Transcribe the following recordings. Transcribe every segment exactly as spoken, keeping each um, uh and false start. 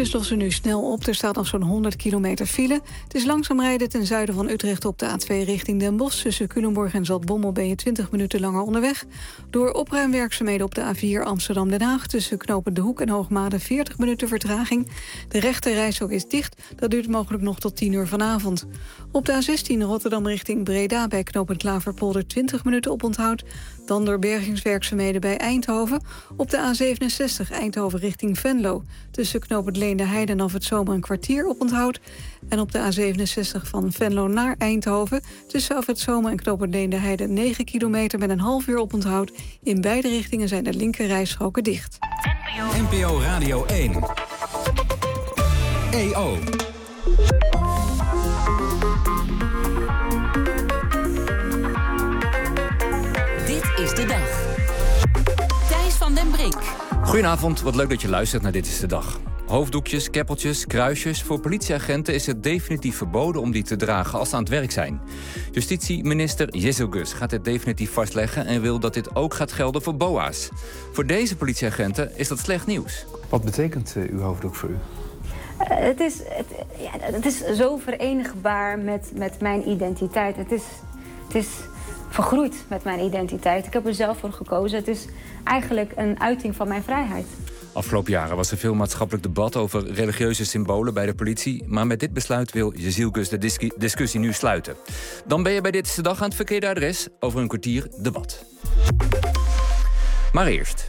files lossen nu snel op. Er staat nog zo'n honderd kilometer file. Het is langzaam rijden ten zuiden van Utrecht op de A twee richting Den Bosch. Tussen Culemborg en Zaltbommel ben je twintig minuten langer onderweg. Door opruimwerkzaamheden op de A vier Amsterdam-Den Haag... tussen Knopend De Hoek en Hoogmade veertig minuten vertraging. De rechte reishok is dicht. Dat duurt mogelijk nog tot tien uur vanavond. Op de A zestien Rotterdam richting Breda bij Knopend Klaverpolder twintig minuten oponthoud. Dan door bergingswerkzaamheden bij Eindhoven. Op de A zevenenzestig Eindhoven richting Venlo. Tussen Knopend Leende Heide en Af het Zomer een kwartier oponthoud. En op de A zevenenzestig van Venlo naar Eindhoven. Tussen Af het Zomer en Knopend Leende Heide negen kilometer met een half uur oponthoud. In beide richtingen zijn de linkerrijstroken dicht. N P O Radio één. E O. Dit is de dag. Thijs van den Brink. Goedenavond, wat leuk dat je luistert naar Dit is de Dag. Hoofddoekjes, keppeltjes, kruisjes. Voor politieagenten is het definitief verboden om die te dragen als ze aan het werk zijn. Justitieminister Jezelgus gaat dit definitief vastleggen en wil dat dit ook gaat gelden voor B O A's. Voor deze politieagenten is dat slecht nieuws. Wat betekent uh, uw hoofddoek voor u? Uh, het, is, het, ja, het is zo verenigbaar met, met mijn identiteit. Het is, het is vergroeid met mijn identiteit. Ik heb er zelf voor gekozen. Het is eigenlijk een uiting van mijn vrijheid. Afgelopen jaren was er veel maatschappelijk debat over religieuze symbolen bij de politie. Maar met dit besluit wil Jezelgus de dis- discussie nu sluiten. Dan ben je bij Dit is de Dag aan het verkeerde adres. Over een kwartier debat. Maar eerst.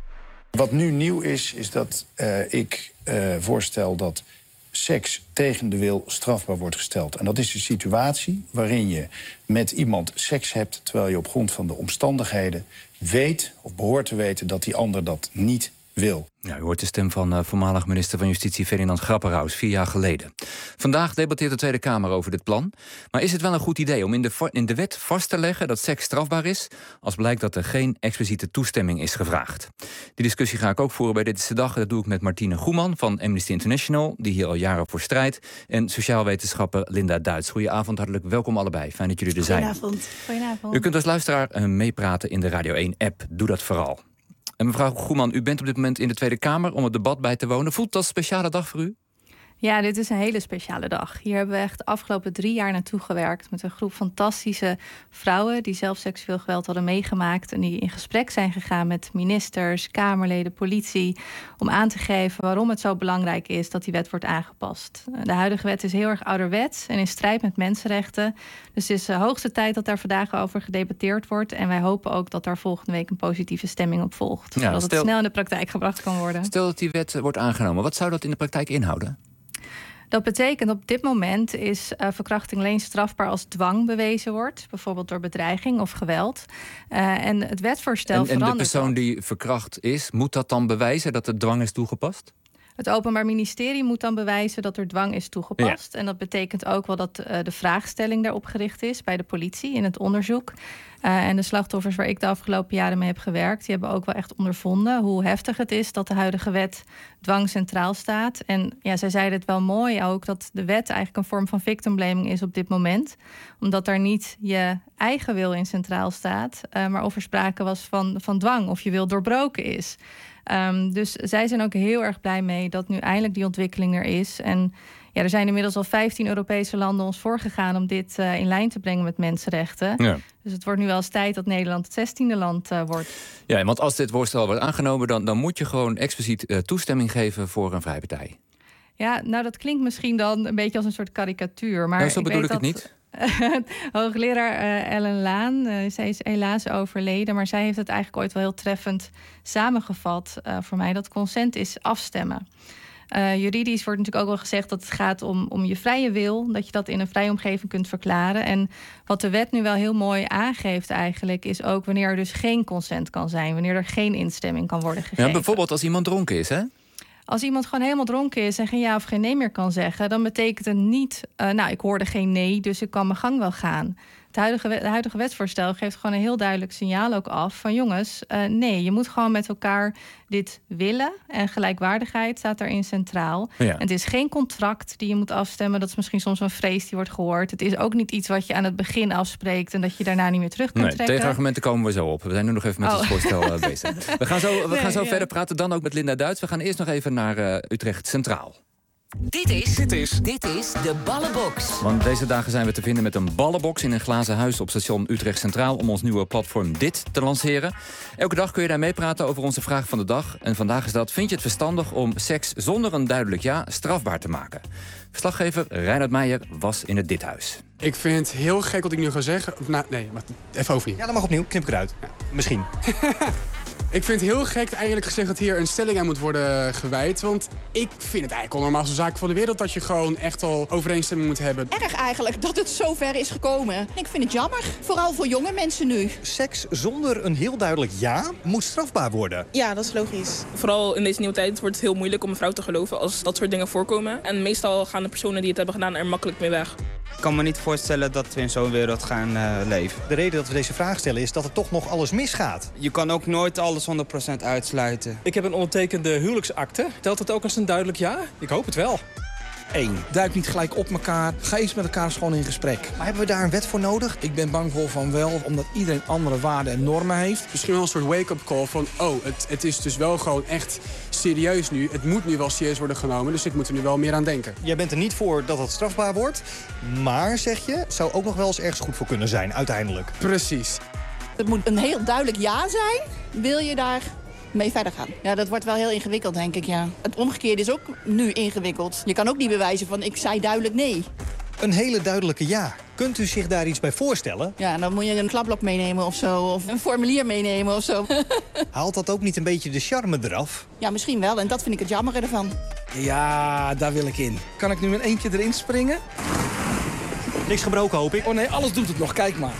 Wat nu nieuw is, is dat uh, ik uh, voorstel dat seks tegen de wil strafbaar wordt gesteld. En dat is de situatie waarin je met iemand seks hebt terwijl je op grond van de omstandigheden weet of behoort te weten dat die ander dat niet wil. Ja, u hoort de stem van uh, voormalig minister van Justitie Ferdinand Grapperhaus vier jaar geleden. Vandaag debatteert de Tweede Kamer over dit plan. Maar is het wel een goed idee om in de, in de wet vast te leggen dat seks strafbaar is, als blijkt dat er geen expliciete toestemming is gevraagd? Die discussie ga ik ook voeren bij Dit is de Dag. Dat doe ik met Martine Goeman van Amnesty International, die hier al jaren voor strijdt, en sociaal wetenschapper Linda Duits. Goedenavond, hartelijk welkom allebei. Fijn dat jullie er zijn. Goedenavond. Goedenavond. U kunt als luisteraar uh, meepraten in de Radio één-app. Doe dat vooral. En mevrouw Goeman, u bent op dit moment in de Tweede Kamer om het debat bij te wonen. Voelt dat een speciale dag voor u? Ja, dit is een hele speciale dag. Hier hebben we echt de afgelopen drie jaar naartoe gewerkt met een groep fantastische vrouwen die zelf seksueel geweld hadden meegemaakt en die in gesprek zijn gegaan met ministers, Kamerleden, politie, om aan te geven waarom het zo belangrijk is dat die wet wordt aangepast. De huidige wet is heel erg ouderwets en in strijd met mensenrechten. Dus het is de hoogste tijd dat daar vandaag over gedebatteerd wordt. En wij hopen ook dat daar volgende week een positieve stemming op volgt. Ja, zodat stel, het snel in de praktijk gebracht kan worden. Stel dat die wet wordt aangenomen, wat zou dat in de praktijk inhouden? Dat betekent op dit moment is uh, verkrachting alleen strafbaar als dwang bewezen wordt. Bijvoorbeeld door bedreiging of geweld. Uh, en het wetsvoorstel en, verandert. En de persoon dat. die verkracht is, moet dat dan bewijzen dat de dwang is toegepast? Het Openbaar Ministerie moet dan bewijzen dat er dwang is toegepast. Ja. En dat betekent ook wel dat uh, de vraagstelling daarop gericht is bij de politie in het onderzoek. Uh, en de slachtoffers waar ik de afgelopen jaren mee heb gewerkt, die hebben ook wel echt ondervonden hoe heftig het is dat de huidige wet dwang centraal staat. En ja, zij zeiden het wel mooi ook, dat de wet eigenlijk een vorm van victim blaming is op dit moment. Omdat daar niet je eigen wil in centraal staat, uh, maar of er sprake was van, van dwang of je wil doorbroken is. Um, dus zij zijn ook heel erg blij mee dat nu eindelijk die ontwikkeling er is. En ja, er zijn inmiddels al vijftien Europese landen ons voorgegaan om dit uh, in lijn te brengen met mensenrechten. Ja. Dus het wordt nu wel eens tijd dat Nederland het zestiende land uh, wordt. Ja, want als dit voorstel wordt aangenomen, dan, dan moet je gewoon expliciet uh, toestemming geven voor een vrijpartij. Ja, nou dat klinkt misschien dan een beetje als een soort karikatuur. Maar nou, zo ik bedoel weet ik het dat... niet. Hoogleraar uh, Ellen Laan, uh, zij is helaas overleden, maar zij heeft het eigenlijk ooit wel heel treffend samengevat uh, voor mij, dat consent is afstemmen. Uh, juridisch wordt natuurlijk ook wel gezegd dat het gaat om, om je vrije wil, dat je dat in een vrije omgeving kunt verklaren. En wat de wet nu wel heel mooi aangeeft eigenlijk, is ook wanneer er dus geen consent kan zijn, wanneer er geen instemming kan worden gegeven. Ja, bijvoorbeeld als iemand dronken is, hè? Als iemand gewoon helemaal dronken is en geen ja of geen nee meer kan zeggen, dan betekent het niet, uh, nou, ik hoorde geen nee, dus ik kan mijn gang wel gaan. Het huidige, het huidige wetsvoorstel geeft gewoon een heel duidelijk signaal ook af van jongens, uh, nee, je moet gewoon met elkaar dit willen en gelijkwaardigheid staat daarin centraal. Ja. En het is geen contract die je moet afstemmen. Dat is misschien soms een vrees die wordt gehoord. Het is ook niet iets wat je aan het begin afspreekt en dat je daarna niet meer terug kunt nee, trekken. Tegenargumenten komen we zo op. We zijn nu nog even met oh. het voorstel uh, bezig. We gaan zo, we nee, gaan zo ja. verder praten, dan ook met Linda Duits. We gaan eerst nog even naar uh, Utrecht Centraal. Dit is, dit is, dit is de Ballenbox. Want deze dagen zijn we te vinden met een ballenbox in een glazen huis op station Utrecht Centraal om ons nieuwe platform Dit te lanceren. Elke dag kun je daar meepraten over onze vraag van de dag. En vandaag is dat: vind je het verstandig om seks zonder een duidelijk ja strafbaar te maken? Verslaggever Reinhard Meijer was in het Dit huis. Ik vind het heel gek wat ik nu ga zeggen. Nou, nee, wacht, even over hier. Ja, dat mag opnieuw. Knip ik eruit. Ja. Misschien. Ik vind het heel gek eigenlijk gezegd dat hier een stelling aan moet worden gewijd. Want ik vind het eigenlijk al normaal zo'n zaak van de wereld dat je gewoon echt al overeenstemming moet hebben. Erg eigenlijk dat het zo ver is gekomen. Ik vind het jammer, vooral voor jonge mensen nu. Seks zonder een heel duidelijk ja moet strafbaar worden. Ja, dat is logisch. Vooral in deze nieuwe tijd wordt het heel moeilijk om een vrouw te geloven als dat soort dingen voorkomen. En meestal gaan de personen die het hebben gedaan er makkelijk mee weg. Ik kan me niet voorstellen dat we in zo'n wereld gaan uh, leven. De reden dat we deze vraag stellen is dat er toch nog alles misgaat. Je kan ook nooit alles honderd procent uitsluiten. Ik heb een ondertekende huwelijksakte. Telt het ook als een duidelijk ja? Ik hoop het wel. Eén, duik niet gelijk op elkaar. Ga eens met elkaar gewoon in gesprek. Maar hebben we daar een wet voor nodig? Ik ben bang voor van wel, omdat iedereen andere waarden en normen heeft. Misschien wel een soort wake-up call van, oh, het, het is dus wel gewoon echt serieus nu. Het moet nu wel serieus worden genomen, dus ik moet er nu wel meer aan denken. Jij bent er niet voor dat het strafbaar wordt, maar, zeg je, zou ook nog wel eens ergens goed voor kunnen zijn, uiteindelijk. Precies. Het moet een heel duidelijk ja zijn. Wil je daar mee verder gaan? Ja, dat wordt wel heel ingewikkeld, denk ik, ja. Het omgekeerde is ook nu ingewikkeld. Je kan ook niet bewijzen van, ik zei duidelijk nee. Een hele duidelijke ja. Kunt u zich daar iets bij voorstellen? Ja, dan moet je een klapblok meenemen of zo. Of een formulier meenemen of zo. Haalt dat ook niet een beetje de charme eraf? Ja, misschien wel. En dat vind ik het jammer ervan. Ja, daar wil ik in. Kan ik nu in één keer erin springen? Niks gebroken, hoop ik. Oh nee, alles doet het nog. Kijk maar.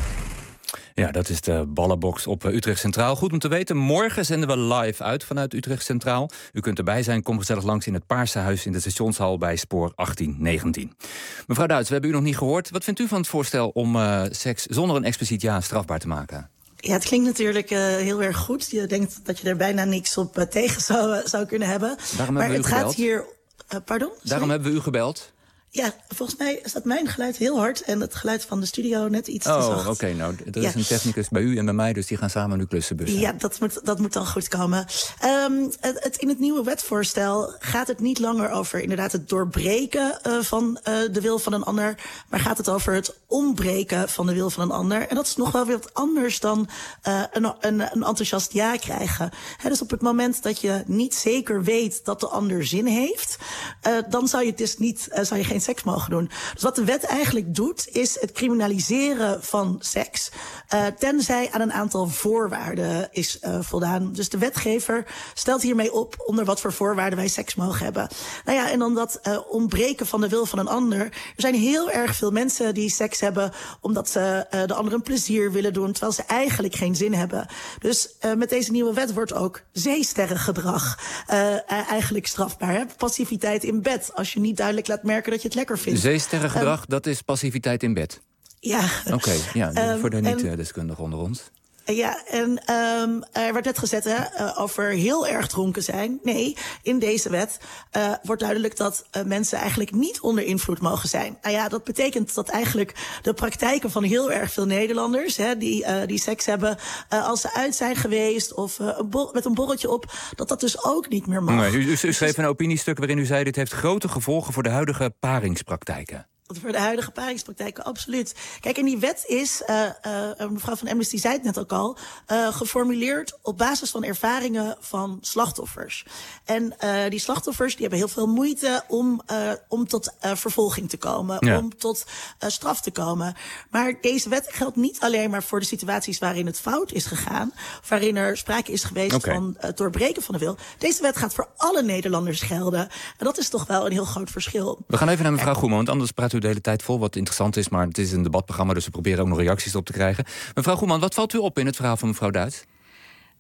Ja, dat is de ballenbox op Utrecht Centraal. Goed om te weten, morgen zenden we live uit vanuit Utrecht Centraal. U kunt erbij zijn, kom gezellig langs in het Paarse Huis in de stationshal bij spoor achttien negentien. Mevrouw Duits, we hebben u nog niet gehoord. Wat vindt u van het voorstel om uh, seks zonder een expliciet ja strafbaar te maken? Ja, het klinkt natuurlijk uh, heel erg goed. Je denkt dat je er bijna niks op uh, tegen zou, uh, zou kunnen hebben. Daarom maar hebben we het u gaat gebeld. hier. Uh, pardon? Sorry? Daarom hebben we u gebeld. Ja, volgens mij staat mijn geluid heel hard en het geluid van de studio net iets oh, te zacht. Oh, oké. Okay, nou, er ja. is een technicus bij u en bij mij, dus die gaan samen nu klussen bussen. Ja, dat moet, dat moet dan goed komen. Um, het, het, in het nieuwe wetsvoorstel gaat het niet langer over inderdaad het doorbreken uh, van uh, de wil van een ander, maar gaat het over het ombreken van de wil van een ander. En dat is nog wel weer wat anders dan uh, een, een, een enthousiast ja krijgen. He, dus op het moment dat je niet zeker weet dat de ander zin heeft, uh, dan zou je dus niet, uh, zou je geen seks mogen doen. Dus wat de wet eigenlijk doet, is het criminaliseren van seks, uh, tenzij aan een aantal voorwaarden is uh, voldaan. Dus de wetgever stelt hiermee op onder wat voor voorwaarden wij seks mogen hebben. Nou ja, en dan dat uh, ontbreken van de wil van een ander. Er zijn heel erg veel mensen die seks hebben omdat ze uh, de ander een plezier willen doen, terwijl ze eigenlijk geen zin hebben. Dus uh, met deze nieuwe wet wordt ook zeesterrengedrag uh, eigenlijk strafbaar. Hè? Passiviteit in bed, als je niet duidelijk laat merken dat je het lekker vindt. Zeesterrengedrag, um, dat is passiviteit in bed? Ja. Oké, okay, ja, um, voor de niet-deskundigen onder ons. Ja, en um, er werd net gezet hè, uh, over heel erg dronken zijn. Nee, in deze wet uh, wordt duidelijk dat uh, mensen eigenlijk niet onder invloed mogen zijn. Nou ja, dat betekent dat eigenlijk de praktijken van heel erg veel Nederlanders, hè, die, uh, die seks hebben uh, als ze uit zijn geweest of uh, een bor- met een borreltje op, dat dat dus ook niet meer mag. Nee, u, u, u schreef een opiniestuk waarin u zei: dit heeft grote gevolgen voor de huidige paringspraktijken. Voor de huidige paringspraktijken, absoluut. Kijk, en die wet is, uh, uh, mevrouw van Amnesty zei het net ook al, uh, geformuleerd op basis van ervaringen van slachtoffers. En uh, die slachtoffers die hebben heel veel moeite om, uh, om tot uh, vervolging te komen, ja. om tot uh, straf te komen. Maar deze wet geldt niet alleen maar voor de situaties waarin het fout is gegaan, waarin er sprake is geweest okay. van het doorbreken van de wil. Deze wet gaat voor alle Nederlanders gelden. En dat is toch wel een heel groot verschil. We gaan even naar mevrouw Goeman, want anders praat u de hele tijd vol, wat interessant is, maar het is een debatprogramma, dus we proberen ook nog reacties op te krijgen. Mevrouw Goeman, wat valt u op in het verhaal van mevrouw Duits?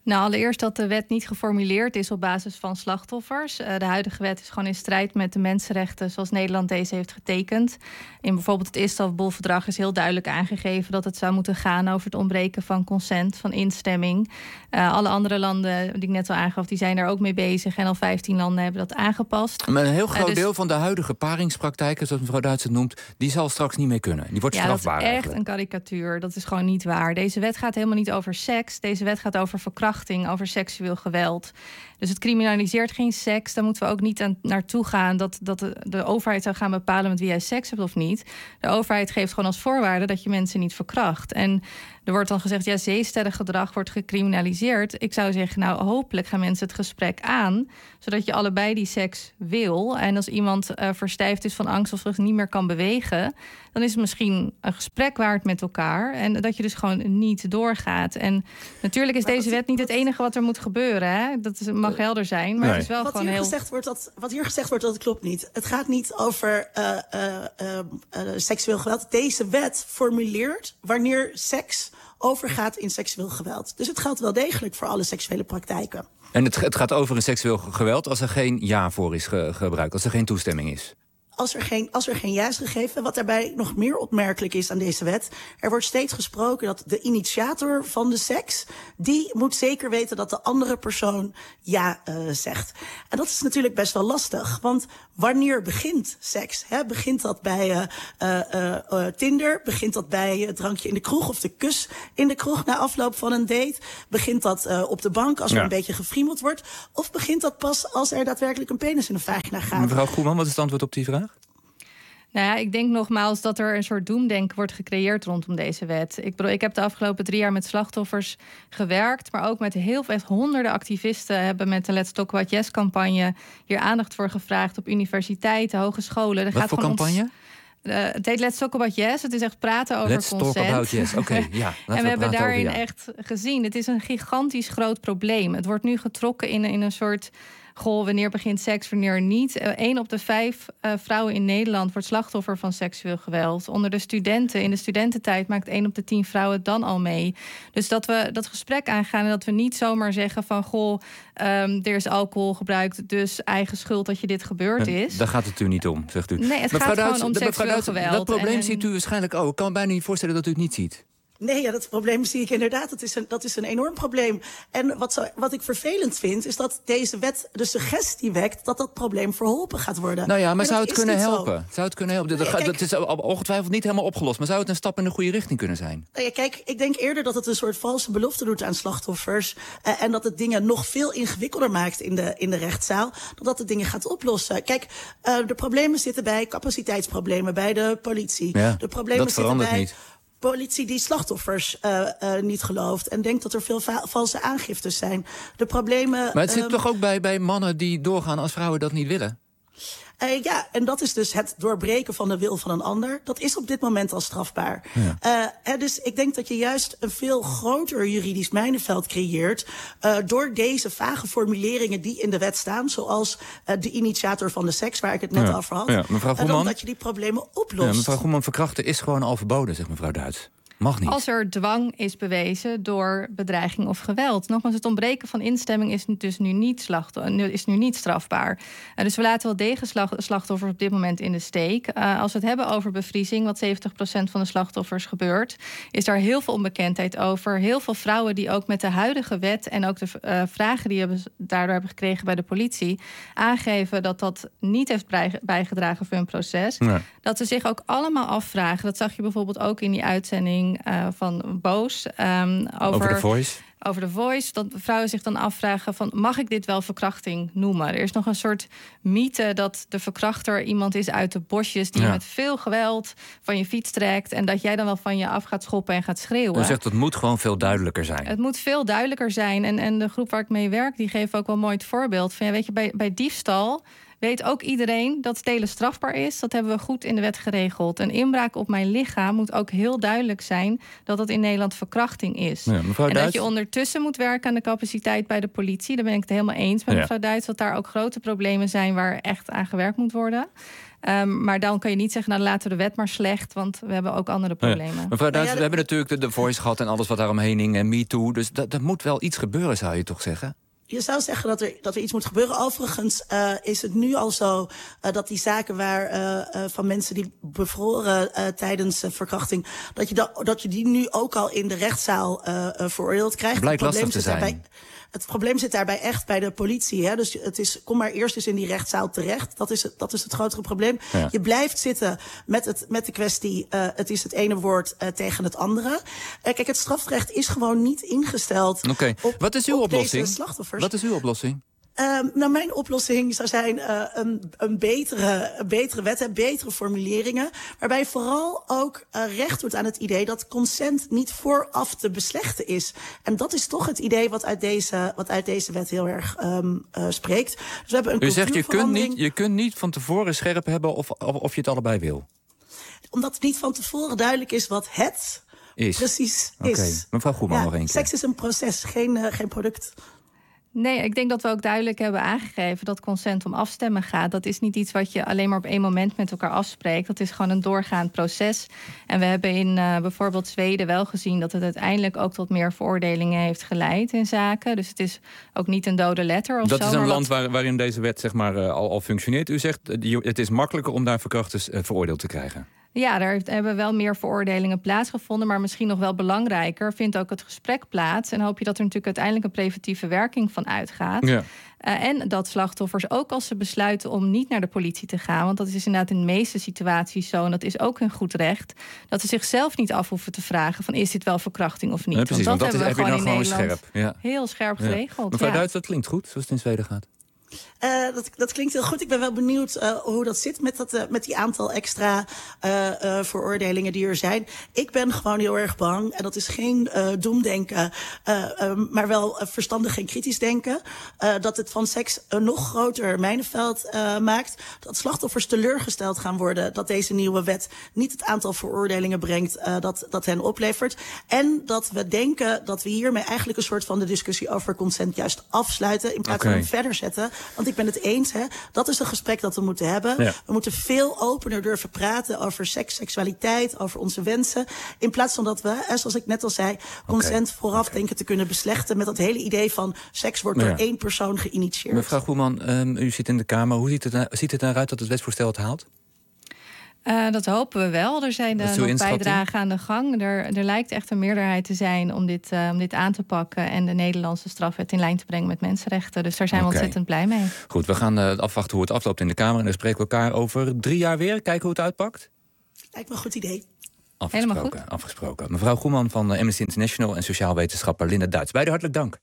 Nou, allereerst dat de wet niet geformuleerd is op basis van slachtoffers. Uh, de huidige wet is gewoon in strijd met de mensenrechten zoals Nederland deze heeft getekend. In bijvoorbeeld het Istanbul-verdrag is heel duidelijk aangegeven dat het zou moeten gaan over het ontbreken van consent, van instemming. Uh, alle andere landen, die ik net al aangaf, die zijn daar ook mee bezig. En al vijftien landen hebben dat aangepast. Maar een heel groot uh, dus... deel van de huidige paringspraktijken, zoals mevrouw Duits het noemt, die zal straks niet meer kunnen. Die wordt ja, strafbaar. Dat is echt eigenlijk. een karikatuur. Dat is gewoon niet waar. Deze wet gaat helemaal niet over seks. Deze wet gaat over verkrachting, over seksueel geweld. Dus het criminaliseert geen seks. Daar moeten we ook niet aan, naartoe gaan dat, dat de, de overheid zou gaan bepalen met wie jij seks hebt of niet. De overheid geeft gewoon als voorwaarde dat je mensen niet verkracht. En er wordt dan gezegd, ja, zeesterrengedrag wordt gecriminaliseerd. Ik zou zeggen, nou, hopelijk gaan mensen het gesprek aan, zodat je allebei die seks wil. En als iemand uh, verstijfd is van angst of zich niet meer kan bewegen, dan is het misschien een gesprek waard met elkaar. En dat je dus gewoon niet doorgaat. En natuurlijk is deze wet niet het enige wat er moet gebeuren. Hè? Dat is, mag helder zijn, maar nee. Het is wel wat gewoon hier heel... Gezegd wordt, dat, wat hier gezegd wordt, dat klopt niet. Het gaat niet over uh, uh, uh, uh, seksueel geweld. Deze wet formuleert wanneer seks overgaat in seksueel geweld. Dus het geldt wel degelijk voor alle seksuele praktijken. En het, het gaat over een seksueel geweld als er geen ja voor is ge, gebruikt, als er geen toestemming is. Als er, geen, als er geen ja is gegeven, wat daarbij nog meer opmerkelijk is aan deze wet, er wordt steeds gesproken dat de initiator van de seks, die moet zeker weten dat de andere persoon ja uh, zegt. En dat is natuurlijk best wel lastig, want wanneer begint seks? Hè? Begint dat bij uh, uh, uh, Tinder? Begint dat bij het drankje in de kroeg of de kus in de kroeg na afloop van een date? Begint dat uh, op de bank als er ja. een beetje gefriemeld wordt? Of begint dat pas als er daadwerkelijk een penis in de vagina gaat? Mevrouw Goeman, wat is het antwoord op die vraag? Nou ja, ik denk nogmaals dat er een soort doemdenken wordt gecreëerd rondom deze wet. Ik bedoel, ik heb de afgelopen drie jaar met slachtoffers gewerkt, maar ook met heel veel, echt honderden activisten hebben met de Let's Talk About Yes-campagne hier aandacht voor gevraagd op universiteiten, hogescholen. Er Wat gaat voor campagne? Ons... Uh, het heet Let's Talk About Yes. Het is echt praten over Let's consent. Let's Talk About Yes, oké. Okay, ja, en we, we hebben daarin over, ja. echt gezien, het is een gigantisch groot probleem. Het wordt nu getrokken in, in een soort... Goh, wanneer begint seks, wanneer niet? Eén op de vijf uh, vrouwen in Nederland wordt slachtoffer van seksueel geweld. Onder de studenten, in de studententijd maakt één op de tien vrouwen het dan al mee. Dus dat we dat gesprek aangaan en dat we niet zomaar zeggen van... goh, um, er is alcohol gebruikt, dus eigen schuld dat je dit gebeurd is. Daar gaat het u niet om, zegt u. Nee, het mevrouw gaat Duits, gewoon om seksueel Duits, geweld. Dat probleem en, ziet u waarschijnlijk ook. Ik kan me bijna niet voorstellen dat u het niet ziet. Nee, ja, dat probleem zie ik inderdaad. Dat is een, dat is een enorm probleem. En wat, zo, wat ik vervelend vind, is dat deze wet de suggestie wekt dat dat probleem verholpen gaat worden. Nou ja, maar, maar zou het kunnen helpen? Zo. Zou het kunnen helpen? Dat, kijk, dat is ongetwijfeld niet helemaal opgelost, maar zou het een stap in de goede richting kunnen zijn? Nou ja, kijk, ik denk eerder dat het een soort valse belofte doet aan slachtoffers. Uh, en dat het dingen nog veel ingewikkelder maakt in de, in de rechtszaal, dan dat het dingen gaat oplossen. Kijk, uh, de problemen zitten bij capaciteitsproblemen, bij de politie. Ja, de problemen dat verandert zitten bij... niet. Politie die slachtoffers uh, uh, niet gelooft en denkt dat er veel va- valse aangiftes zijn. De problemen. Maar het zit um, toch ook bij, bij mannen die doorgaan als vrouwen dat niet willen? Uh, ja, en dat is dus het doorbreken van de wil van een ander. Dat is op dit moment al strafbaar. Ja. Uh, dus ik denk dat je juist een veel groter juridisch mijnenveld creëert uh, door deze vage formuleringen die in de wet staan, zoals uh, de initiator van de seks, waar ik het net ja. over had. Ja, mevrouw Goeman, uh, dat je die problemen oplost. Ja, mevrouw Goeman, verkrachten is gewoon al verboden, zegt mevrouw Duits. Mag niet. Als er dwang is bewezen door bedreiging of geweld. Nogmaals, het ontbreken van instemming is dus nu niet, slacht, is nu niet strafbaar. Uh, dus we laten wel degelijk slag, slachtoffers op dit moment in de steek. Uh, als we het hebben over bevriezing, wat zeventig procent van de slachtoffers gebeurt, is daar heel veel onbekendheid over. Heel veel vrouwen die ook met de huidige wet en ook de uh, vragen die hebben, daardoor hebben gekregen bij de politie, aangeven dat dat niet heeft bijgedragen voor hun proces. Nee. Dat ze zich ook allemaal afvragen. Dat zag je bijvoorbeeld ook in die uitzending Uh, van Boos. Um, over, over The Voice? Over The Voice. Dat vrouwen zich dan afvragen van, mag ik dit wel verkrachting noemen? Er is nog een soort mythe dat de verkrachter iemand is uit de bosjes die ja. met veel geweld van je fiets trekt en dat jij dan wel van je af gaat schoppen en gaat schreeuwen. U zegt, het moet gewoon veel duidelijker zijn. Het moet veel duidelijker zijn. En, en de groep waar ik mee werk, die geeft ook wel mooi het voorbeeld van, ja, weet je, bij, bij diefstal weet ook iedereen dat stelen strafbaar is. Dat hebben we goed in de wet geregeld. Een inbraak op mijn lichaam moet ook heel duidelijk zijn dat het in Nederland verkrachting is. Ja, mevrouw en Duits... dat je ondertussen moet werken aan de capaciteit bij de politie. Daar ben ik het helemaal eens met Ja. mevrouw Duits, dat daar ook grote problemen zijn waar echt aan gewerkt moet worden. Um, maar dan kan je niet zeggen, nou laten we de wet maar slecht, want we hebben ook andere problemen. Ja. Mevrouw Duits, we hebben natuurlijk de, de Voice gehad en alles wat daaromheen hing en MeToo. Dus dat, dat moet wel iets gebeuren, zou je toch zeggen? Je zou zeggen dat er, dat er iets moet gebeuren. Overigens uh, is het nu al zo uh, dat die zaken waar uh, uh, van mensen die bevroren uh, tijdens uh, verkrachting, dat je, da, dat je die nu ook al in de rechtszaal uh, uh, veroordeeld krijgt. Blijkt lastig te zijn. Daarbij, het probleem zit daarbij echt bij de politie. Hè? Dus het is, kom maar eerst eens in die rechtszaal terecht. Dat is het, dat is het grotere probleem. Ja. Je blijft zitten met, het, met de kwestie, uh, het is het ene woord uh, tegen het andere. Uh, kijk, het strafrecht is gewoon niet ingesteld. Oké, okay. Wat is uw oplossing? Wat is uw oplossing? Um, nou, mijn oplossing zou zijn uh, een, een, betere, een betere wet en betere formuleringen. Waarbij je vooral ook uh, recht doet aan het idee dat consent niet vooraf te beslechten is. En dat is toch het idee wat uit deze, wat uit deze wet heel erg um, uh, spreekt. Dus we hebben een U zegt, je kunt, niet, je kunt niet van tevoren scherp hebben of, of, of je het allebei wil. Omdat het niet van tevoren duidelijk is wat het is. precies okay. is. Mevrouw Goeman ja, nog één keer. Seks is een proces, geen, uh, geen product. Nee, ik denk dat we ook duidelijk hebben aangegeven dat consent om afstemmen gaat. Dat is niet iets wat je alleen maar op één moment met elkaar afspreekt. Dat is gewoon een doorgaand proces. En we hebben in uh, bijvoorbeeld Zweden wel gezien dat het uiteindelijk ook tot meer veroordelingen heeft geleid in zaken. Dus het is ook niet een dode letter of dat zo. is een maar land wat... waar, waarin deze wet zeg maar, uh, al, al functioneert. U zegt uh, het is makkelijker om daar verkrachters uh, veroordeeld te krijgen. Ja, er hebben wel meer veroordelingen plaatsgevonden. Maar misschien nog wel belangrijker vindt ook het gesprek plaats. En hoop je dat er natuurlijk uiteindelijk een preventieve werking van uitgaat. Ja. Uh, en dat slachtoffers ook als ze besluiten om niet naar de politie te gaan. Want dat is inderdaad in de meeste situaties zo. En dat is ook hun goed recht. Dat ze zichzelf niet af hoeven te vragen van is dit wel verkrachting of niet. Ja, precies, want dat want dat hebben is, we gewoon in gewoon Nederland scherp. Ja. heel scherp ja. geregeld. Mevrouw ja. Duits, dat klinkt goed zoals het in Zweden gaat. Uh, dat, dat klinkt heel goed. Ik ben wel benieuwd uh, hoe dat zit met, dat, uh, met die aantal extra uh, uh, veroordelingen die er zijn. Ik ben gewoon heel erg bang, en dat is geen uh, doemdenken, uh, um, maar wel uh, verstandig en kritisch denken, uh, dat het van seks een nog groter mijnenveld uh, maakt. Dat slachtoffers teleurgesteld gaan worden dat deze nieuwe wet niet het aantal veroordelingen brengt uh, dat, dat hen oplevert. En dat we denken dat we hiermee eigenlijk een soort van de discussie over consent juist afsluiten in plaats okay. van hem verder zetten. Want ik ben het eens, hè, dat is een gesprek dat we moeten hebben. Ja. We moeten veel opener durven praten over seks, seksualiteit, over onze wensen. In plaats van dat we, zoals ik net al zei, consent okay. vooraf okay. denken te kunnen beslechten met dat hele idee van seks wordt door ja. één persoon geïnitieerd. Mevrouw Goeman, um, u zit in de Kamer. Hoe ziet het, ziet het eruit dat het wetsvoorstel het haalt? Uh, dat hopen we wel. Er zijn uh, nog bijdragen aan de gang. Er, er lijkt echt een meerderheid te zijn om dit, uh, om dit aan te pakken en de Nederlandse strafwet in lijn te brengen met mensenrechten. Dus daar zijn we okay. ontzettend blij mee. Goed, we gaan uh, afwachten hoe het afloopt in de Kamer. En dan spreken we elkaar over drie jaar weer. Kijken hoe het uitpakt. Lijkt me een goed idee. Helemaal goed. Afgesproken. Mevrouw Goeman van Amnesty International en sociaal wetenschapper Linda Duits. Beide hartelijk dank.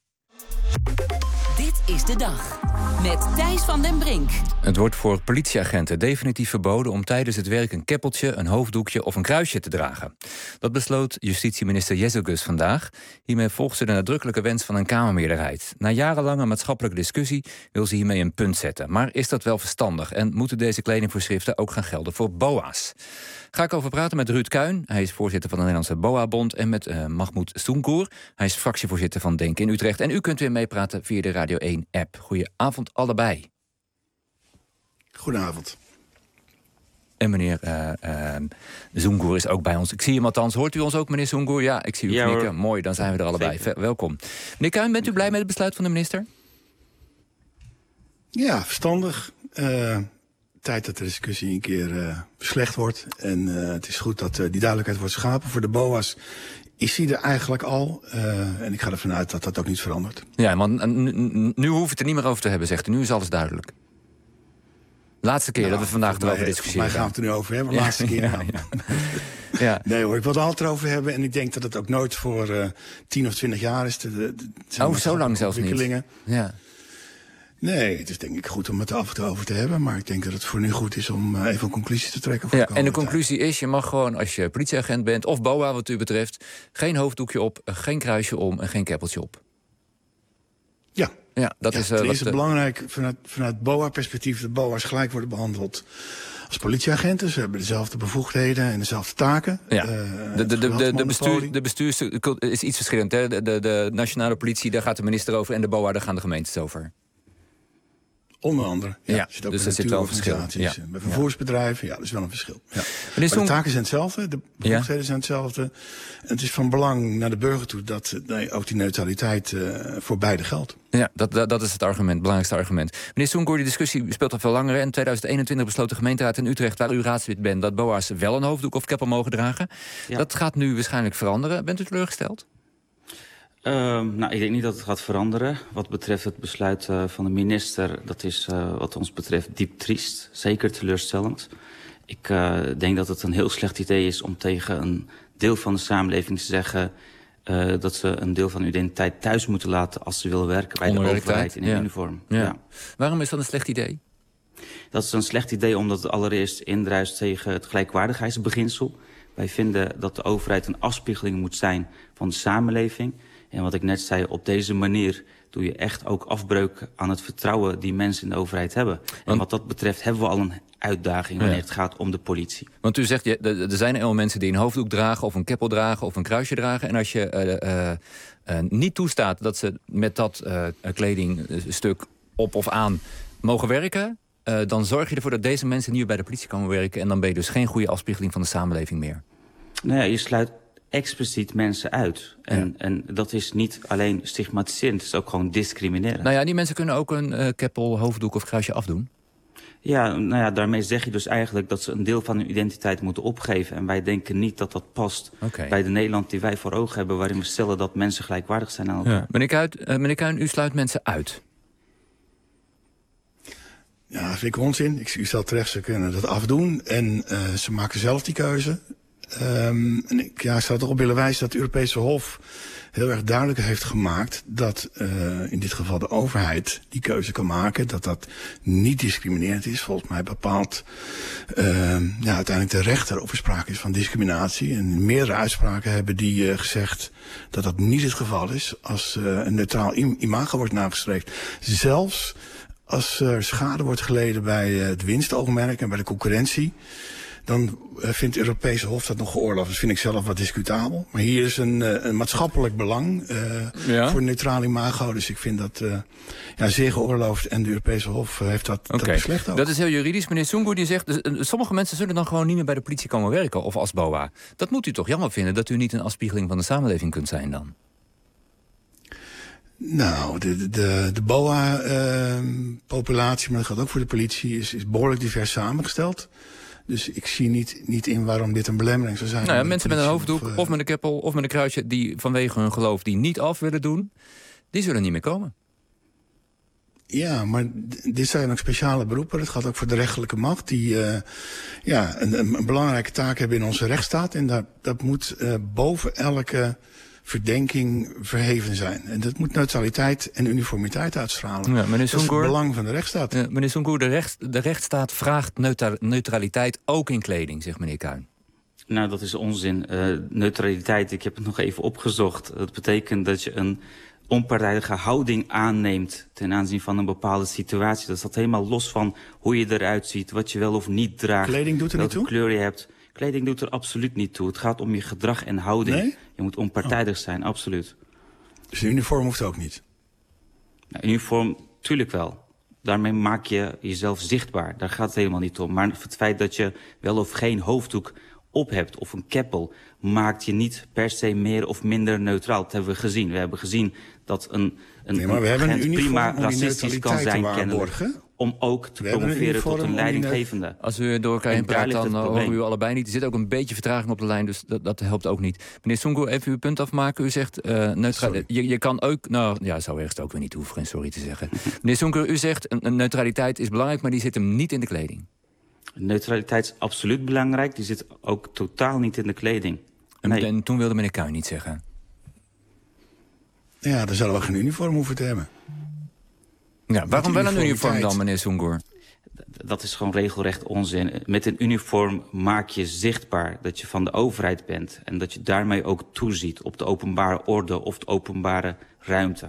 Dit is de dag. Met Thijs van den Brink. Het wordt voor politieagenten definitief verboden om tijdens het werk een keppeltje, een hoofddoekje of een kruisje te dragen. Dat besloot justitieminister Jezelgus vandaag. Hiermee volgt ze de nadrukkelijke wens van een Kamermeerderheid. Na jarenlange maatschappelijke discussie wil ze hiermee een punt zetten. Maar is dat wel verstandig? En moeten deze kledingvoorschriften ook gaan gelden voor B O A's? Ga ik over praten met Ruud Kuin. Hij is voorzitter van de Nederlandse B O A-bond. En met uh, Mahmoud Soenkoer. Hij is fractievoorzitter van Denk in Utrecht. En u kunt weer meepraten via de Radio één-app. Goedenavond allebei. Goedenavond. En meneer uh, uh, Soenkoer is ook bij ons. Ik zie hem althans. Hoort u ons ook, meneer Soenkoer? Ja, ik zie u ja, knikken. Hoor. Mooi, dan zijn we er allebei. Ver, welkom. Meneer Kuin, bent u blij met het besluit van de minister? Ja, verstandig. Uh, tijd dat de discussie een keer uh, beslecht wordt. En uh, het is goed dat uh, die duidelijkheid wordt geschapen voor de B O A's. Ik zie er eigenlijk al, uh, en ik ga ervan uit dat dat ook niet verandert. Ja, want nu, nu hoeft het er niet meer over te hebben, zegt u. Nu is alles duidelijk. Laatste keer nou, dat we vandaag erover discussiëren. Wij gaan het er nu over hebben, laatste ja, keer. Ja, ja. Ja. Nee hoor, ik wil het altijd over hebben. En ik denk dat het ook nooit voor uh, tien of twintig jaar is. De, de, de, oh, zo lang zelfs niet. Ja. Nee, het is denk ik goed om het af en toe over te hebben. Maar ik denk dat het voor nu goed is om uh, even een conclusie te trekken. Voor ja, en de conclusie tijd. is, je mag gewoon als je politieagent bent, of B O A wat u betreft, geen hoofddoekje op, geen kruisje om en geen keppeltje op. Ja, Ja, dat ja, is... Uh, het is wat, belangrijk vanuit, vanuit B O A-perspectief... dat B O A's gelijk worden behandeld als politieagenten. Ze hebben dezelfde bevoegdheden en dezelfde taken. Ja. Uh, de, de, de, de, de, bestuur, de bestuurs is iets verschillend. Hè? De, de, de nationale politie, daar gaat de minister over... en de B O A, daar gaan de gemeentes over. Onder andere. Ja, ja, zit ook dus er zit wel een verschil. Ja. Bij vervoersbedrijven, ja, dat is wel een verschil. Ja. Maar Zo'n... de taken zijn hetzelfde, de bevoegdheden ja. zijn hetzelfde. En het is van belang naar de burger toe dat nee, ook die neutraliteit uh, voor beide geldt. Ja, dat, dat, dat is het argument, het belangrijkste argument. Meneer Soengoer, die discussie speelt al veel langer. In tweeduizend eenentwintig besloot de gemeenteraad in Utrecht... waar u raadslid bent, dat B O A's wel een hoofddoek of keppel mogen dragen. Ja. Dat gaat nu waarschijnlijk veranderen. Bent u teleurgesteld? Uh, nou, ik denk niet dat het gaat veranderen. Wat betreft het besluit uh, van de minister, dat is uh, wat ons betreft diep triest. Zeker teleurstellend. Ik uh, denk dat het een heel slecht idee is om tegen een deel van de samenleving te zeggen... Uh, dat ze een deel van hun identiteit thuis moeten laten als ze willen werken bij de overheid in een ja. uniform. Ja. Ja. Waarom is dat een slecht idee? Dat is een slecht idee omdat het allereerst indruist tegen het gelijkwaardigheidsbeginsel. Wij vinden dat de overheid een afspiegeling moet zijn van de samenleving... En wat ik net zei, op deze manier doe je echt ook afbreuk aan het vertrouwen die mensen in de overheid hebben. En wat dat betreft hebben we al een uitdaging wanneer ja. het gaat om de politie. Want u zegt, er zijn er mensen die een hoofddoek dragen of een keppel dragen of een kruisje dragen. En als je uh, uh, uh, niet toestaat dat ze met dat uh, kledingstuk op of aan mogen werken... Uh, dan zorg je ervoor dat deze mensen niet meer bij de politie komen werken. En dan ben je dus geen goede afspiegeling van de samenleving meer. Nou ja, je sluit expliciet mensen uit. En, ja. en dat is niet alleen stigmatiserend, het is ook gewoon discriminerend. Nou ja, die mensen kunnen ook een uh, keppel, hoofddoek of kruisje afdoen. Ja, nou ja, daarmee zeg je dus eigenlijk dat ze een deel van hun identiteit moeten opgeven. En wij denken niet dat dat past okay. bij de Nederland die wij voor ogen hebben... waarin we stellen dat mensen gelijkwaardig zijn aan elkaar. Ja. Meneer Kuit, uh, meneer Kuin, u sluit mensen uit. Ja, dat vind ik onzin. Ik, u stelt terecht, ze kunnen dat afdoen. En uh, ze maken zelf die keuze. Um, en ik ja, zou toch op willen wijzen dat het Europese Hof heel erg duidelijk heeft gemaakt dat uh, in dit geval de overheid die keuze kan maken. Dat dat niet discriminerend is. Volgens mij bepaalt uh, ja, uiteindelijk de rechter of er sprake is van discriminatie. En meerdere uitspraken hebben die uh, gezegd dat dat niet het geval is als uh, een neutraal imago wordt nagestreefd. Zelfs als er schade wordt geleden bij uh, het winstoogmerk en bij de concurrentie, dan uh, vindt het Europese Hof dat nog geoorloofd. Dat vind ik zelf wat discutabel. Maar hier is een, uh, een maatschappelijk belang uh, ja. voor een neutraal imago. Dus ik vind dat uh, ja, zeer geoorloofd. En de Europese Hof uh, heeft dat, okay. dat beslecht ook. Dat is heel juridisch. Meneer Soengoer die zegt, dus, uh, sommige mensen zullen dan gewoon niet meer bij de politie komen werken. Of als B O A. Dat moet u toch jammer vinden dat u niet een afspiegeling van de samenleving kunt zijn dan? Nou, de, de, de B O A-populatie, uh, maar dat geldt ook voor de politie, is, is behoorlijk divers samengesteld. Dus ik zie niet, niet in waarom dit een belemmering zou zijn. Nou ja, mensen met een hoofddoek of, uh, of met een keppel of met een kruisje die vanwege hun geloof die niet af willen doen, die zullen niet meer komen. Ja, maar dit zijn ook speciale beroepen. Dat gaat ook voor de rechterlijke macht. Die uh, ja, een, een belangrijke taak hebben in onze rechtsstaat. En dat, dat moet uh, boven elke verdenking verheven zijn. En dat moet neutraliteit en uniformiteit uitstralen. Ja, dat is het belang van de rechtsstaat. Ja, meneer Soengoer, de, recht, de rechtsstaat vraagt neutra neutraliteit ook in kleding, zegt meneer Kuin. Nou, dat is onzin. Uh, neutraliteit, ik heb het nog even opgezocht. Dat betekent dat je een onpartijdige houding aanneemt ten aanzien van een bepaalde situatie. Dat staat helemaal los van hoe je eruit ziet, wat je wel of niet draagt, kleding doet er niet toe? Welke kleur je hebt. Kleding doet er absoluut niet toe. Het gaat om je gedrag en houding. Nee? Je moet onpartijdig oh. zijn, absoluut. Dus een uniform hoeft ook niet? Nou, uniform, tuurlijk wel. Daarmee maak je jezelf zichtbaar. Daar gaat het helemaal niet om. Maar het feit dat je wel of geen hoofddoek op hebt of een keppel, maakt je niet per se meer of minder neutraal. Dat hebben we gezien. We hebben gezien dat een, een, nee, maar we hebben een prima racistisch kan zijn, kennelijk, om ook te promoveren tot een leidinggevende. Als u door elkaar heen praat, dan horen u allebei niet. Er zit ook een beetje vertraging op de lijn, dus dat, dat helpt ook niet. Meneer Soengoer, even uw punt afmaken. U zegt, uh, neutraal, je, je kan ook, nou ja, zou ergens ook weer niet hoeven, geen sorry te zeggen. Meneer Soengoer, u zegt, een, een neutraliteit is belangrijk, maar die zit hem niet in de kleding. Neutraliteit is absoluut belangrijk, die zit ook totaal niet in de kleding. Nee. En, en toen wilde meneer Kuin niet zeggen. Ja, dan zouden we geen uniform hoeven te hebben. Ja, waarom wel een uniform dan, meneer Soengoer? Dat is gewoon regelrecht onzin. Met een uniform maak je zichtbaar dat je van de overheid bent. En dat je daarmee ook toeziet op de openbare orde of de openbare ruimte.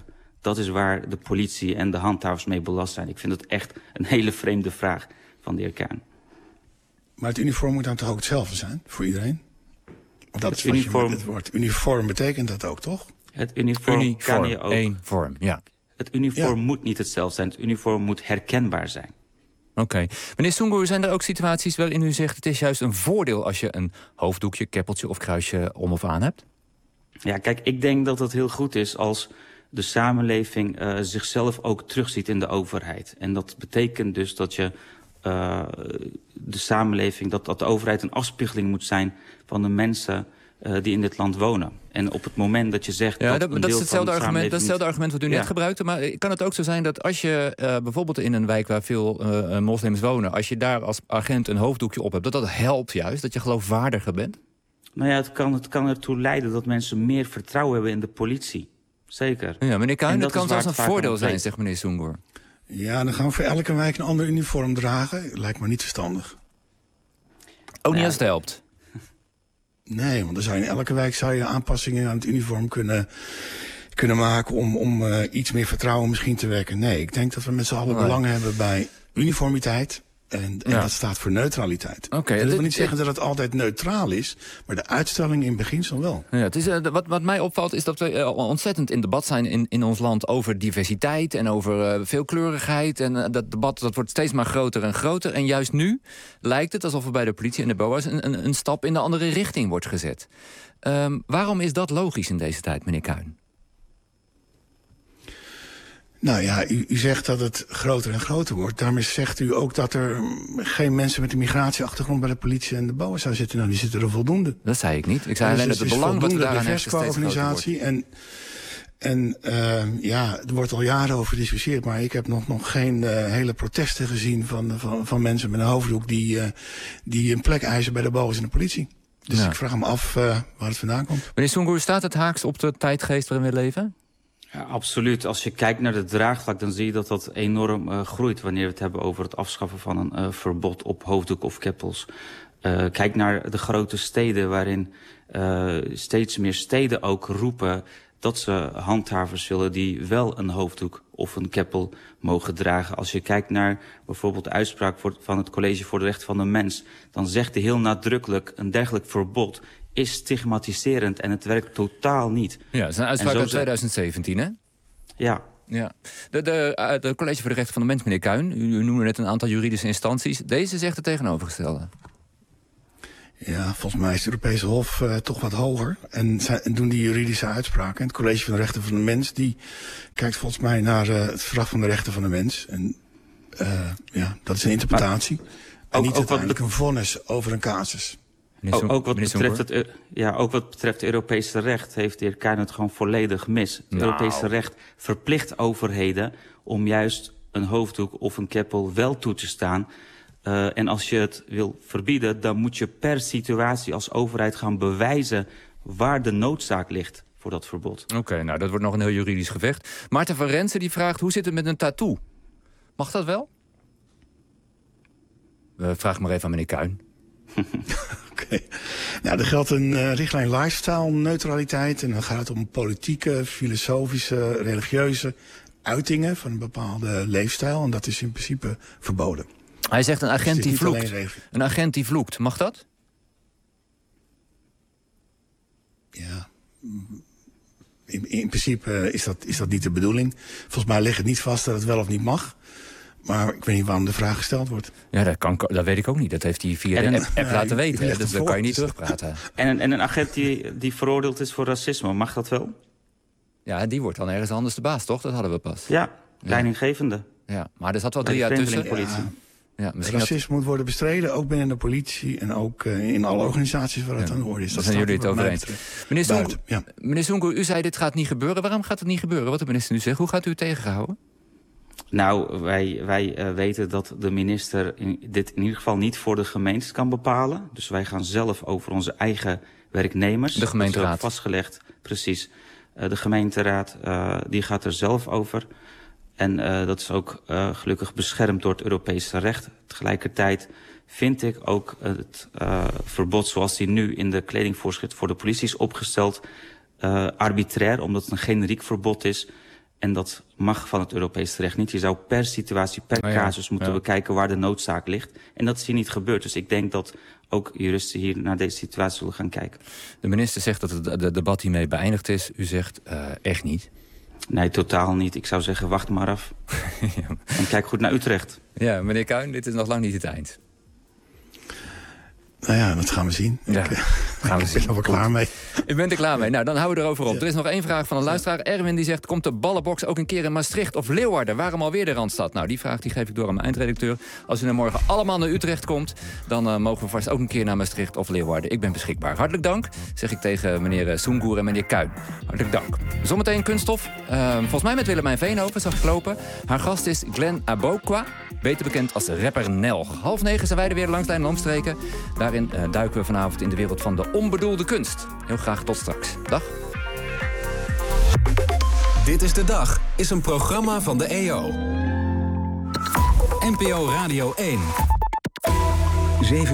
Dat is waar de politie en de handhavers mee belast zijn. Ik vind het echt een hele vreemde vraag van de heer Kuin. Maar het uniform moet dan toch ook hetzelfde zijn voor iedereen? Want dat het is wat uniform, je met het woord uniform betekent dat ook, toch? Het uniform, uniform kan je ook... één vorm, ja. Het uniform ja. moet niet hetzelfde zijn. Het uniform moet herkenbaar zijn. Oké. Okay. Meneer Soengoer, zijn er ook situaties waarin u zegt... het is juist een voordeel als je een hoofddoekje, keppeltje of kruisje om of aan hebt? Ja, kijk, ik denk dat het heel goed is als de samenleving uh, zichzelf ook terugziet in de overheid. En dat betekent dus dat je uh, de samenleving, dat, dat de overheid een afspiegeling moet zijn van de mensen uh, die in dit land wonen. En op het moment dat je zegt... Ja, dat, dat, een dat, deel is hetzelfde van de argument, dat is hetzelfde samenleving argument wat u net ja. gebruikte. Maar kan het ook zo zijn dat als je uh, bijvoorbeeld in een wijk waar veel uh, moslims wonen... als je daar als agent een hoofddoekje op hebt, dat dat helpt juist? Dat je geloofwaardiger bent? Nou ja, het kan, het kan ertoe leiden dat mensen meer vertrouwen hebben in de politie. Zeker. Ja, meneer Kuin, dat kan zelfs een voordeel zijn, zegt zegt meneer Soengoer. Ja, dan gaan we voor elke wijk een ander uniform dragen. Lijkt me niet verstandig. Ook niet ja. als het helpt? Nee, want dan zou je in elke wijk zou je aanpassingen aan het uniform kunnen, kunnen maken... om, om uh, iets meer vertrouwen misschien te wekken. Nee, ik denk dat we met z'n allen nee. belang hebben bij uniformiteit... En, en ja. dat staat voor neutraliteit. Okay, dat wil niet zeggen dat het altijd neutraal is... maar de uitstelling in beginsel wel. Ja, het is, uh, wat, wat mij opvalt is dat we uh, ontzettend in debat zijn in, in ons land... over diversiteit en over uh, veelkleurigheid. En uh, dat debat dat wordt steeds maar groter en groter. En juist nu lijkt het alsof er bij de politie en de B O A's... een, een, een stap in de andere richting wordt gezet. Um, waarom is dat logisch in deze tijd, meneer Kuin? Nou ja, u, u zegt dat het groter en groter wordt. Daarmee zegt u ook dat er geen mensen met een migratieachtergrond... bij de politie en de B O A zou zitten. Nou, die zitten er voldoende. Dat zei ik niet. Ik zei dus alleen dat het belang wat we daaraan hechten steeds organisatie. En, en uh, ja, er wordt al jaren over gediscussieerd... maar ik heb nog, nog geen uh, hele protesten gezien van, van, van mensen met een hoofddoek... die, uh, die een plek eisen bij de B O A's en de politie. Dus ja. ik vraag me af uh, waar het vandaan komt. Meneer Soengoer, staat het haaks op de tijdgeest waarin we leven? Ja, absoluut. Als je kijkt naar de draagvlak, dan zie je dat dat enorm uh, groeit... wanneer we het hebben over het afschaffen van een uh, verbod op hoofddoek of keppels. Uh, kijk naar de grote steden waarin uh, steeds meer steden ook roepen... dat ze handhavers willen die wel een hoofddoek of een keppel mogen dragen. Als je kijkt naar bijvoorbeeld de uitspraak van het College voor de Rechten van de Mens... dan zegt hij heel nadrukkelijk een dergelijk verbod... is stigmatiserend en het werkt totaal niet. Ja, dat is een uitspraak uit twintig zeventien, hè? Ja. ja. De, de, de College voor de Rechten van de Mens, meneer Kuin... u, u noemde net een aantal juridische instanties. Deze zegt het tegenovergestelde. Ja, volgens mij is het Europese Hof uh, toch wat hoger. En, zijn, en doen die juridische uitspraken. En het College van de Rechten van de Mens... die kijkt volgens mij naar uh, het Verdrag van de Rechten van de Mens. En uh, ja, dat is een interpretatie. Maar en ook, niet ook uiteindelijk wat... een vonnis over een casus. Ook, ook, wat betreft het, ja, ook wat betreft het Europese recht heeft de heer Kuin het gewoon volledig mis. Het nou. Europese recht verplicht overheden om juist een hoofddoek of een keppel wel toe te staan. Uh, en als je het wil verbieden, dan moet je per situatie als overheid gaan bewijzen waar de noodzaak ligt voor dat verbod. Oké, okay, nou dat wordt nog een heel juridisch gevecht. Maarten van Rensen die vraagt, hoe zit het met een tattoo? Mag dat wel? Uh, vraag maar even aan meneer Kuin. Oké. Okay. Nou, er geldt een uh, richtlijn lifestyle neutraliteit. En dan gaat het om politieke, filosofische, religieuze uitingen van een bepaalde leefstijl. En dat is in principe verboden. Hij zegt een agent dus die vloekt. Een agent die vloekt. Mag dat? Ja. In, in principe is dat, is dat niet de bedoeling. Volgens mij ligt het niet vast dat het wel of niet mag. Maar ik weet niet waarom de vraag gesteld wordt. Ja, dat, kan, dat weet ik ook niet. Dat heeft hij via de app, app ja, laten weten. Hè? Dus dat kan je niet terugpraten. En een, en een agent die, die veroordeeld is voor racisme, mag dat wel? Ja, die wordt dan ergens anders de baas, toch? Dat hadden we pas. Ja, leidinggevende. Ja, maar er zat wel drie jaar tussen. Politie. Ja. Ja, racisme dat... moet worden bestreden, ook binnen de politie... en ook uh, in alle organisaties waar het ja, aan de orde is. Dat zijn jullie het over eens. Meneer Soengoer, ja. meneer Soengoer, u zei dit gaat niet gebeuren. Waarom gaat het niet gebeuren? Wat de minister nu zegt, hoe gaat u het tegenhouden? Nou, wij, wij uh, weten dat de minister in, dit in ieder geval niet voor de gemeentes kan bepalen. Dus wij gaan zelf over onze eigen werknemers. De gemeenteraad. Dat is vastgelegd, precies. Uh, de gemeenteraad, uh, die gaat er zelf over. En uh, dat is ook uh, gelukkig beschermd door het Europese recht. Tegelijkertijd vind ik ook het uh, verbod zoals die nu in de kledingvoorschrift voor de politie is opgesteld... Uh, arbitrair, omdat het een generiek verbod is... En dat mag van het Europees recht niet. Je zou per situatie, per oh ja, casus moeten ja. bekijken waar de noodzaak ligt. En dat is hier niet gebeurd. Dus ik denk dat ook juristen hier naar deze situatie zullen gaan kijken. De minister zegt dat het de debat hiermee beëindigd is. U zegt uh, echt niet. Nee, totaal niet. Ik zou zeggen, wacht maar af. ja. En kijk goed naar Utrecht. Ja, meneer Kuin, dit is nog lang niet het eind. Nou ja, dat gaan we zien. Ja, ik, gaan we ik zien. ben er wel klaar mee. U bent er klaar mee. Nou, dan houden we erover op. Ja. Er is nog één vraag van een luisteraar. Erwin die zegt, komt de ballenbox ook een keer in Maastricht of Leeuwarden? Waarom alweer de Randstad? Nou, die vraag die geef ik door aan mijn eindredacteur. Als u er morgen allemaal naar Utrecht komt, dan uh, mogen we vast ook een keer naar Maastricht of Leeuwarden. Ik ben beschikbaar. Hartelijk dank, zeg ik tegen meneer Soengoer en meneer Kuin. Hartelijk dank. Zometeen kunststof. Uh, volgens mij met Willemijn Veenhoven, zag ik lopen. Haar gast is Glenn Abokwa, beter bekend als rapper Nelg. Half negen zijn wij er weer langs de omstreken. Daarin uh, duiken we vanavond in de wereld van de onbedoelde kunst. Heel graag tot straks. Dag. Dit is de Dag is een programma van de E O. N P O Radio één.